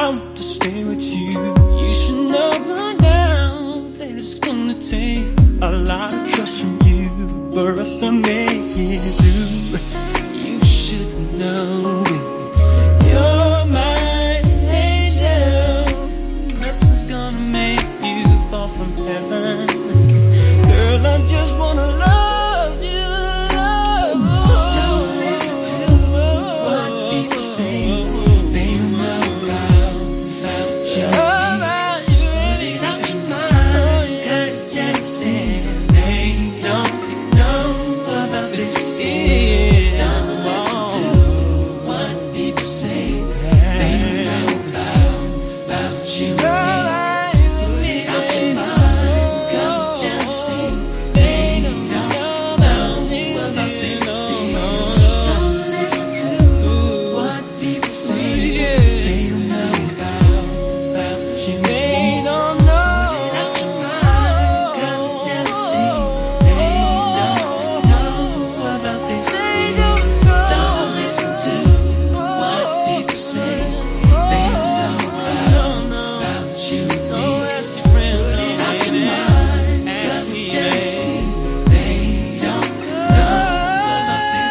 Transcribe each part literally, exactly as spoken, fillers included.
want to stay with you. You should know by now that it's gonna take a lot of trust from you for us to make it through. You should know it. You're my angel. Nothing's gonna make you fall from heaven. Girl, I just wanna love you, love you. Don't listen to what people say. They don't know about, about you. About you. Put it out your mind, 'cause it's jealousy. They don't know about this. Yeah. Don't listen to what people say. They don't know about, about you. Put it out your mind, 'cause it's jealousy. They don't know about this. Don't listen to what people say. They don't know about, about you. They don't know. Put it out your mind, 'cause it's jealousy. They don't know about this. Don't listen to what people say. They don't know about, about you. Don't ask your friends. Put it out your mind, 'cause it's jealousy. They don't know about this.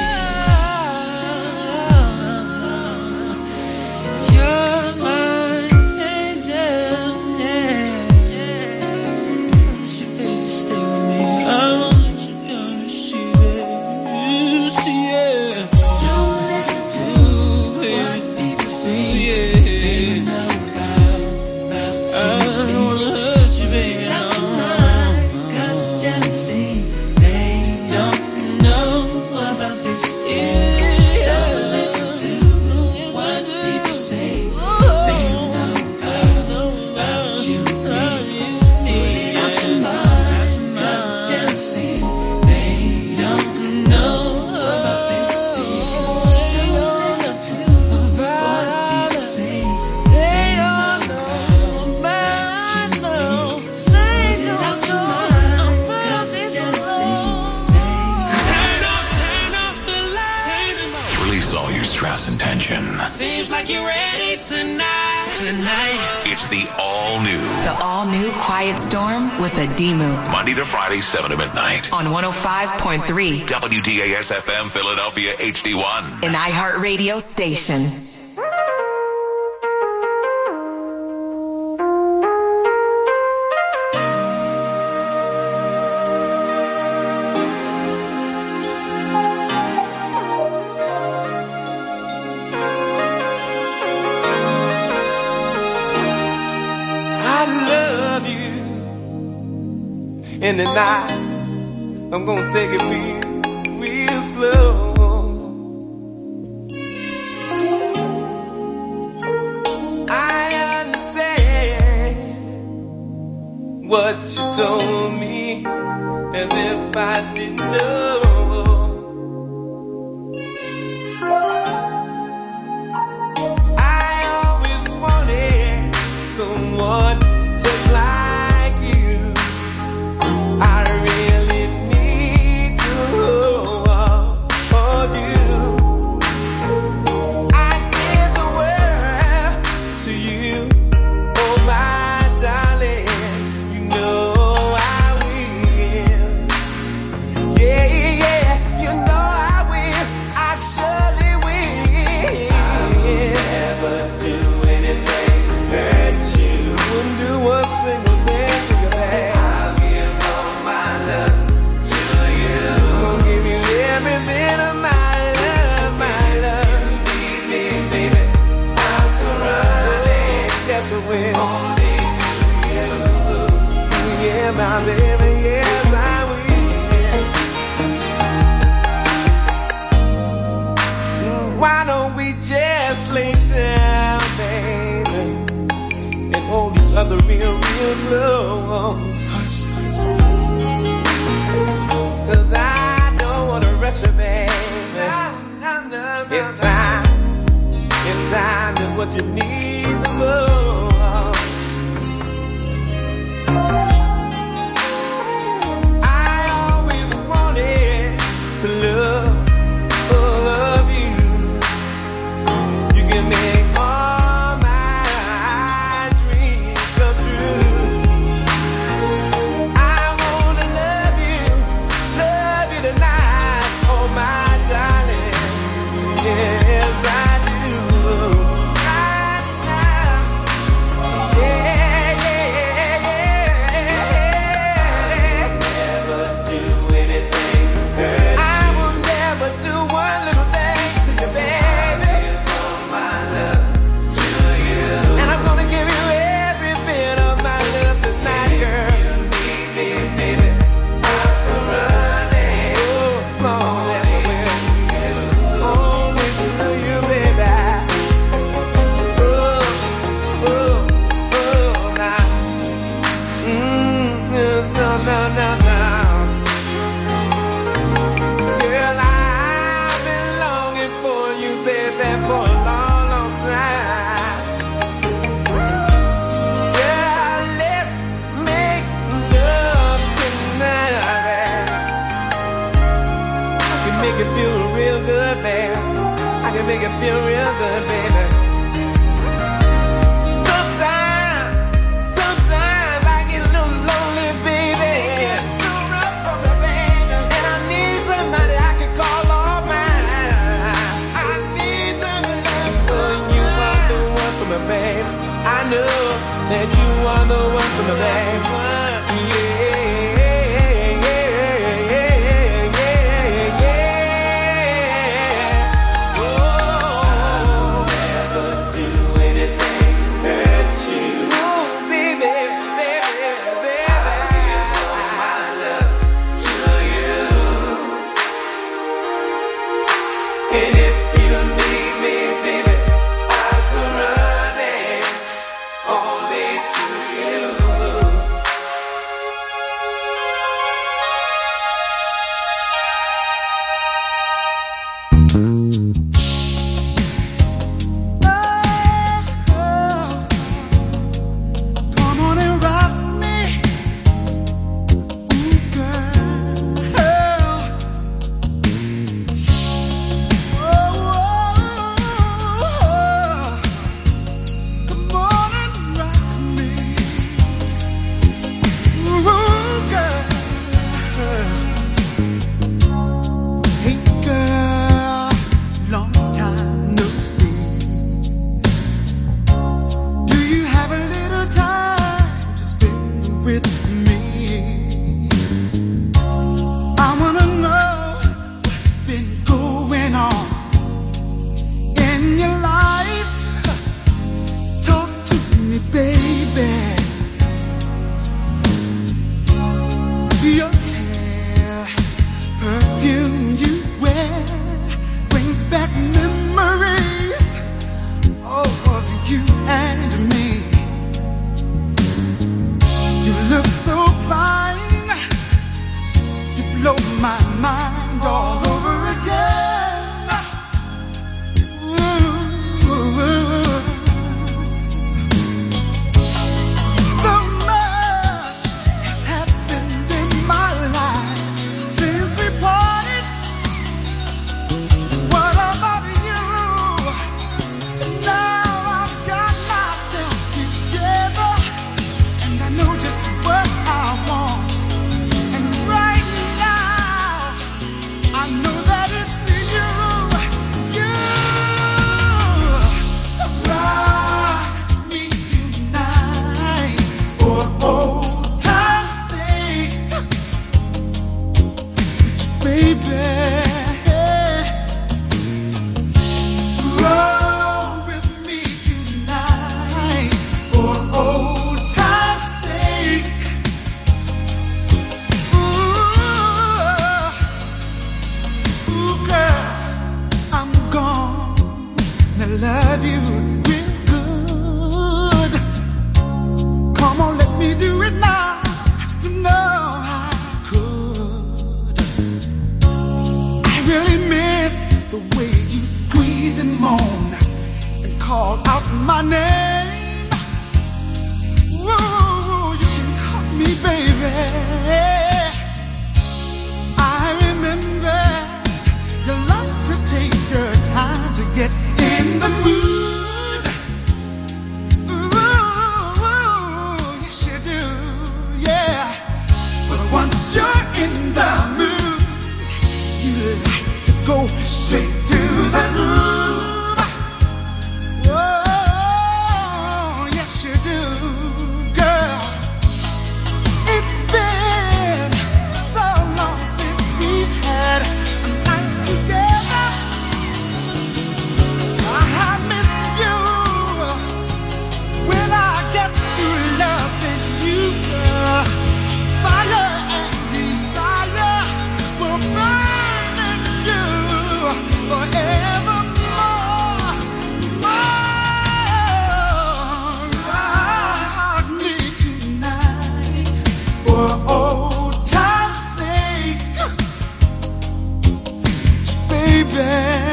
You're my angel, yeah, yeah. She baby, stay with me. I won't let you go. See it, see it. Don't listen to what people say. Yeah, they know about, about you. I don't wanna hurt you, baby. Put it out your mind, 'cause it's jealousy. They don't know about this. Yeah. Don't listen to what people say. They don't know about, about you. Put it out your mind, 'cause it's jealousy. They don't know about this. Don't listen to what people say. They don't know about, no. They don't know about this. Turn off, turn off the lights. Turn them off. Release all your stress and tension. Seems like you're ready tonight. Tonight. It's the all-new The all-new Quiet Storm with Adimu Monday to Friday, seven to midnight. on one oh five point three, W D A S F M Philadelphia H D one. an iHeartRadio station. I love you. In the night, I'm gonna take it real, real slow. I understand what you told me, as if I didn't know. I always wanted someone just like you. I really need to hold you. I give the world to you, oh my darling. You know I will. Yeah, yeah, you know I will. I surely will. I'll never do anything to hurt you. Wouldn't do one single thing to your head. I'll give all my love to you. Gonna give you every bit of my love, my love. You need me, baby. I'm running. Yes, I will. Only to you. Yeah, my baby. Yes, I will. Why don't we just lay down, baby, and hold each other real, real close? 'Cause I don't wanna rush you, baby. If time, if time is what you need the most. I always wanted to love, oh, love you. You can make all my that you are the one for me, yeah, yeah, yeah, yeah, yeah. Oh, I'll never do anything to hurt you. Oh, baby, baby, baby. I'll give all my love to you. And if you need me, baby, I'll come running only to you. Come on and rock me, ooh girl. Come on and rock me, ooh girl. Hey girl, long time no see. Do you have a little time to spend with me? I wanna know what's been going on in your life. Talk to me, baby. Your hair, perfume you wear brings back memories of you and me. You look so fine, you blow my mind all over again. Ooh. So much has happened in my life since we parted. What about you? Now I've got myself together, and I know just what I want. And right now, I know that it's you. You rock me tonight for old time's sake, baby. Roll with me tonight for old time's sake. Ooh, ooh, girl, I'm gonna love you real good. Come on, let me do it now. You know I could. I really miss the way you squeeze and moan and call out my name. Woo, you can call me baby. I remember you like to take your time to get in the mood. Ooh, yes you do, yeah. But once you're in the mood, you like to go straight to the groove. Oh, yes you do, girl. It's been so long since we've had a night together. I miss you when I get through loving you, girl. Fire and desire will burn in you forevermore. More. Rock me tonight for old time's sake, baby.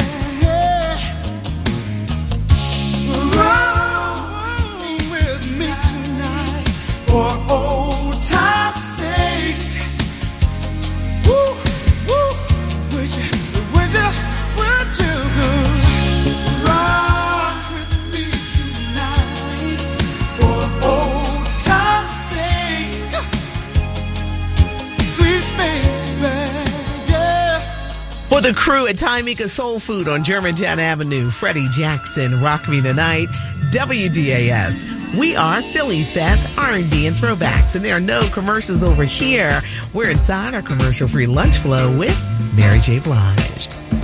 Roll with me tonight for old time's sake. Woo, woo. Would you, would you, would you rock with me tonight for old time's sake, sweet baby, yeah. For the crew at Thai Mika Soul Food on Germantown Avenue, Freddie Jackson, Rock Me Tonight. W D A S. We are Philly's best R and B and throwbacks, and there are no commercials over here. We're inside our commercial-free lunch flow with Mary J. Blige.